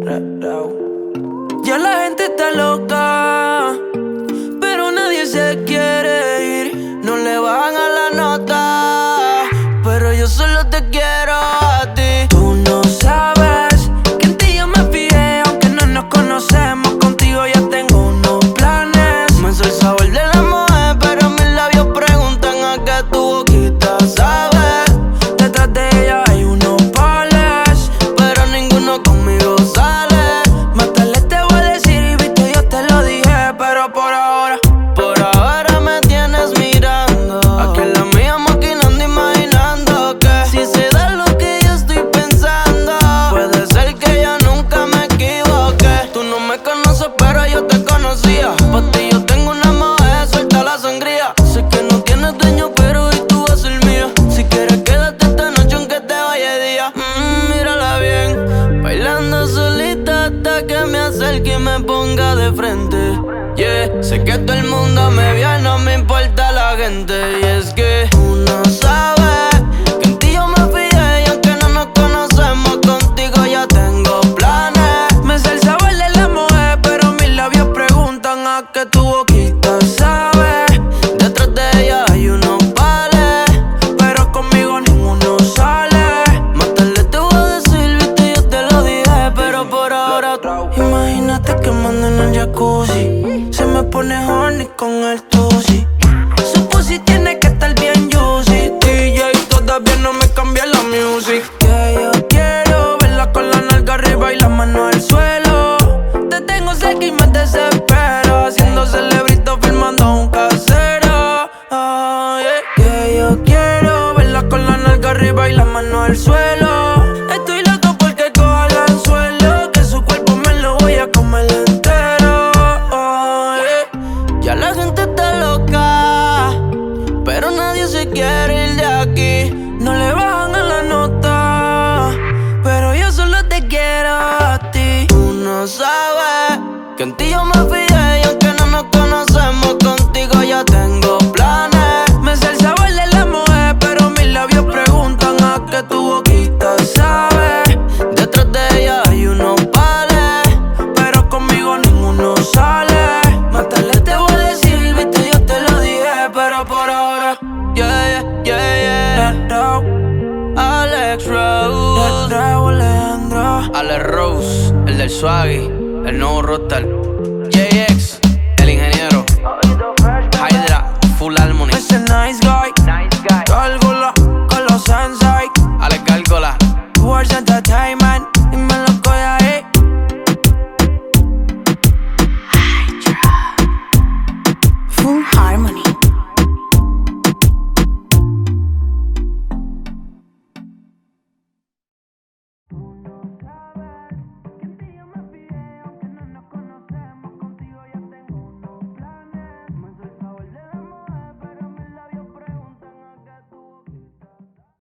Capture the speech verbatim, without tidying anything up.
Ya la gente está loca, pero nadie se quiere ir. No le bajan a la nota, pero yo solo te quiero a ti. Tú no sabes que en ti yo me fijé, aunque no nos conocemos. Contigo ya tengo unos planes. Me sé el sabor de la mujer, pero mis labios preguntan a qué tu boquita sabe. Detrás de ella hay unos pales, pero ninguno conmigo sale. Más tarde te voy a decir y viste, yo te lo dije, pero por ahora, por ahora me tienes mirando. Aquí en la mía maquinando, imaginando que si se da lo que yo estoy pensando, puede ser que yo nunca me equivoque. Tú no me conoces, pero yo te conocía. Por ti yo tengo una mujer, suelta la sangría. Sé que no tienes dueño, pero hoy tú vas a ser mía. Si quieres quédate esta noche aunque te vaya de día. mm, Mírala bien, bailando solita hasta que me acerque y me ponga de frente. Yeah, sé que todo el mundo me ve, no me importa la gente. Y es que tú no sabes que en ti yo me fijé, y aunque no nos conocemos, contigo ya tengo planes. Me sé el sabor de la mujer, pero mis labios preguntan a qué tu boquita sabe. Detrás de ella hay unos pales, pero conmigo ninguno sale. Más tarde te voy a decir, viste, yo te lo dije, pero por ahora imagínate quemando en el jacuzzi. Se me pone horny con el tusi. Su pussy tiene que estar bien juicy. D J todavía no me cambia la music. Que yo quiero verla con la nalga arriba y la mano al suelo. Te tengo cerca y me desespero, haciendo celebrito filmando un casero. Oh, yeah. Que yo quiero verla con la nalga arriba y la mano al suelo. Estoy loco porque coja el anzuelo, que su cuerpo me lo voy a comer entero. Oh, yeah. Ya la gente está loca, pero nadie se quiere ir de aquí. No le bajan a la nota, pero yo solo te quiero a ti. Tú no sabes que en ti yo me fijé, y aunque no nos conocemos, contigo ya tengo planes. Me sé el sabor de la mujer, pero mis labios preguntan a qué tu boquita sabe. Detrás de ella hay unos pales, pero conmigo ninguno sale. Más tarde te voy a decir, viste, yo te lo dije, pero por ahora, yeah, yeah, yeah, yeah. Alex Rose, Alejandro, Alex Rose, el del Swaggy, el nuevo Rockstar.